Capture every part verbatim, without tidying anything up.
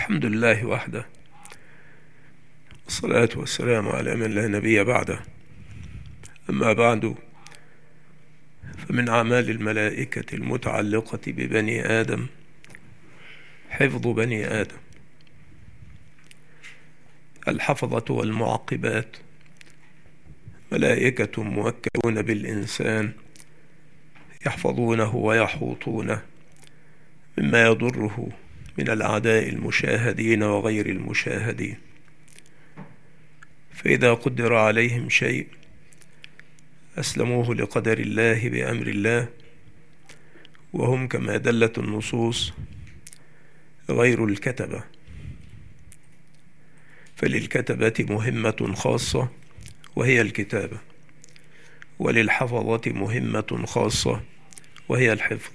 الحمد لله وحده، والصلاة والسلام على من لا نبي بعده. أما بعد، فمن أعمال الملائكة المتعلقة ببني آدم حفظ بني آدم. الحفظة والمعقبات ملائكة موكلون بالإنسان يحفظونه ويحوطونه مما يضره من الأعداء المشاهدين وغير المشاهدين، فإذا قدر عليهم شيء أسلموه لقدر الله بأمر الله، وهم كما دلت النصوص غير الكتبة. فللكتبة مهمة خاصة وهي الكتابة، وللحفظة مهمة خاصة وهي الحفظ.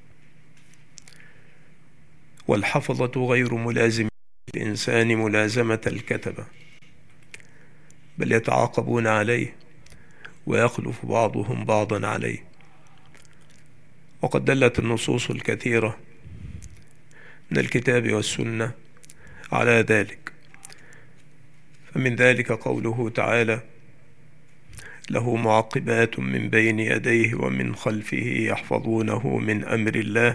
والحفظة غير ملازم الإنسان ملازمة الكتبة، بل يتعاقبون عليه ويخلف بعضهم بعضا عليه. وقد دلت النصوص الكثيرة من الكتاب والسنة على ذلك، فمن ذلك قوله تعالى: له معقبات من بين يديه ومن خلفه يحفظونه من أمر الله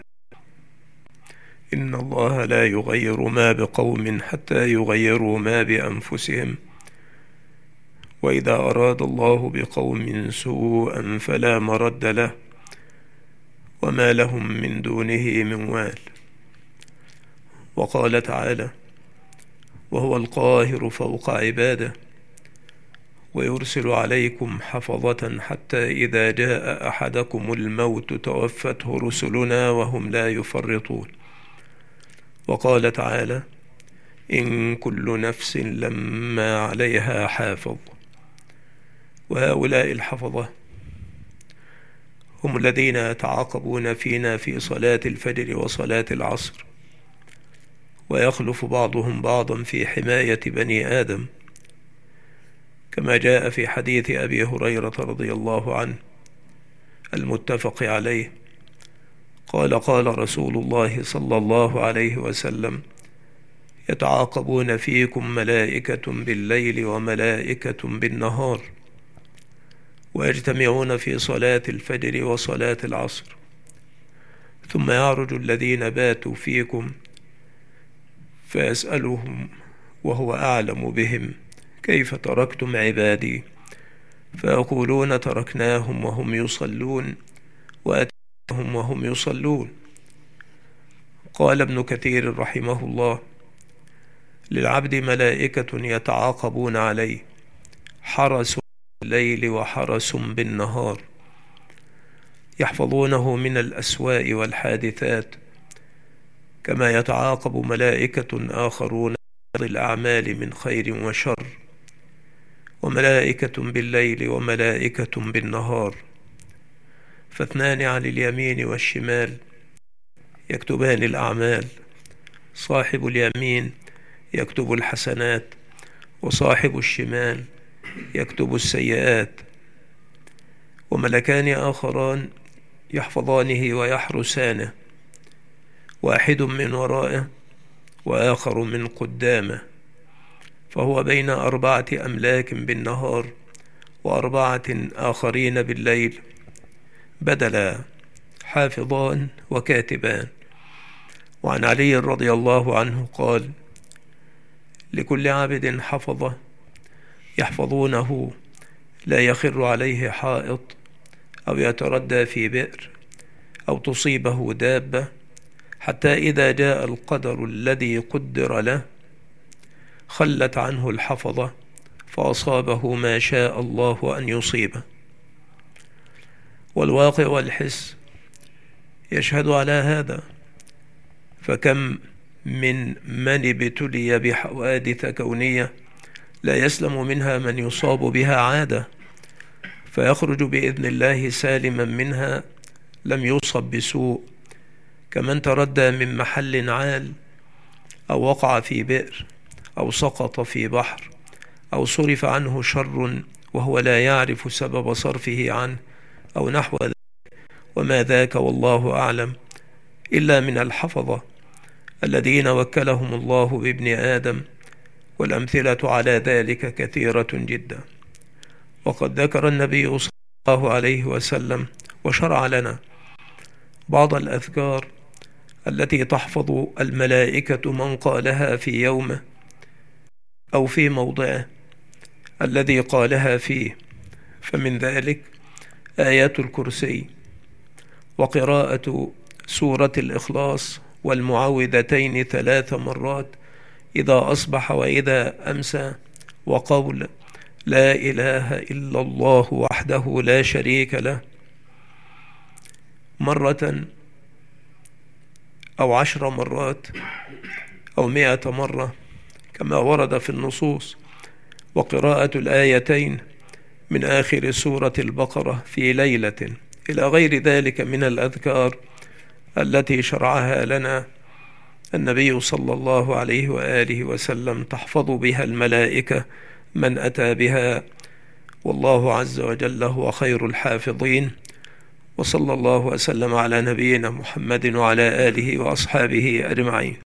إن الله لا يغير ما بقوم حتى يغيروا ما بأنفسهم وإذا أراد الله بقوم سوءا فلا مرد له وما لهم من دونه من وال. وقال تعالى: وهو القاهر فوق عباده ويرسل عليكم حفظة حتى إذا جاء أحدكم الموت توفته رسلنا وهم لا يفرطون. وقال تعالى: إن كل نفس لما عليها حافظ. وهؤلاء الحفظة هم الذين يتعاقبون فينا في صلاة الفجر وصلاة العصر، ويخلف بعضهم بعضا في حماية بني آدم، كما جاء في حديث أبي هريرة رضي الله عنه المتفق عليه قال: قال رسول الله صلى الله عليه وسلم: يتعاقبون فيكم ملائكة بالليل وملائكة بالنهار، ويجتمعون في صلاة الفجر وصلاة العصر، ثم يعرج الذين باتوا فيكم فيسألهم وهو أعلم بهم: كيف تركتم عبادي؟ فيقولون: تركناهم وهم يصلون وأتيناهم وهم يصلون. قال ابن كثير رحمه الله: للعبد ملائكة يتعاقبون عليه، حرس بالليل وحرس بالنهار، يحفظونه من الأسواء والحادثات، كما يتعاقب ملائكة آخرون الأعمال من خير وشر، وملائكة بالليل وملائكة بالنهار، فاثنان عن اليمين والشمال يكتبان الأعمال، صاحب اليمين يكتب الحسنات وصاحب الشمال يكتب السيئات. وملكان آخران يحفظانه ويحرسانه، واحد من ورائه وآخر من قدامه، فهو بين أربعة أملاك بالنهار وأربعة آخرين بالليل، بدلا حافظان وكاتبان. وعن علي رضي الله عنه قال: لكل عبد حفظه يحفظونه لا يخر عليه حائط أو يتردى في بئر أو تصيبه دابة، حتى إذا جاء القدر الذي قدر له خلت عنه الحفظة فأصابه ما شاء الله أن يصيبه. والواقع والحس يشهد على هذا، فكم من من ابتلي بحوادث كونية لا يسلم منها من يصاب بها عادة، فيخرج بإذن الله سالما منها لم يصب بسوء، كمن تردى من محل عال أو وقع في بئر أو سقط في بحر أو صرف عنه شر وهو لا يعرف سبب صرفه عنه أو نحو ذلك، وما ذاك والله أعلم، إلا من الحفظة الذين وكلهم الله بابن آدم، والأمثلة على ذلك كثيرة جدا. وقد ذكر النبي صلى الله عليه وسلم وشرع لنا بعض الأذكار التي تحفظ الملائكة من قالها في يومه أو في موضعه الذي قالها فيه، فمن ذلك آيات الكرسي، وقراءة سورة الإخلاص والمعوذتين ثلاث مرات إذا أصبح وإذا أمسى، وقول لا إله إلا الله وحده لا شريك له مرة أو عشر مرات أو مئة مرة كما ورد في النصوص، وقراءة الآيتين من آخر سورة البقرة في ليلة، إلى غير ذلك من الأذكار التي شرعها لنا النبي صلى الله عليه وآله وسلم تحفظ بها الملائكة من أتى بها، والله عز وجل هو خير الحافظين. وصلى الله وسلم على نبينا محمد وعلى آله وأصحابه أجمعين.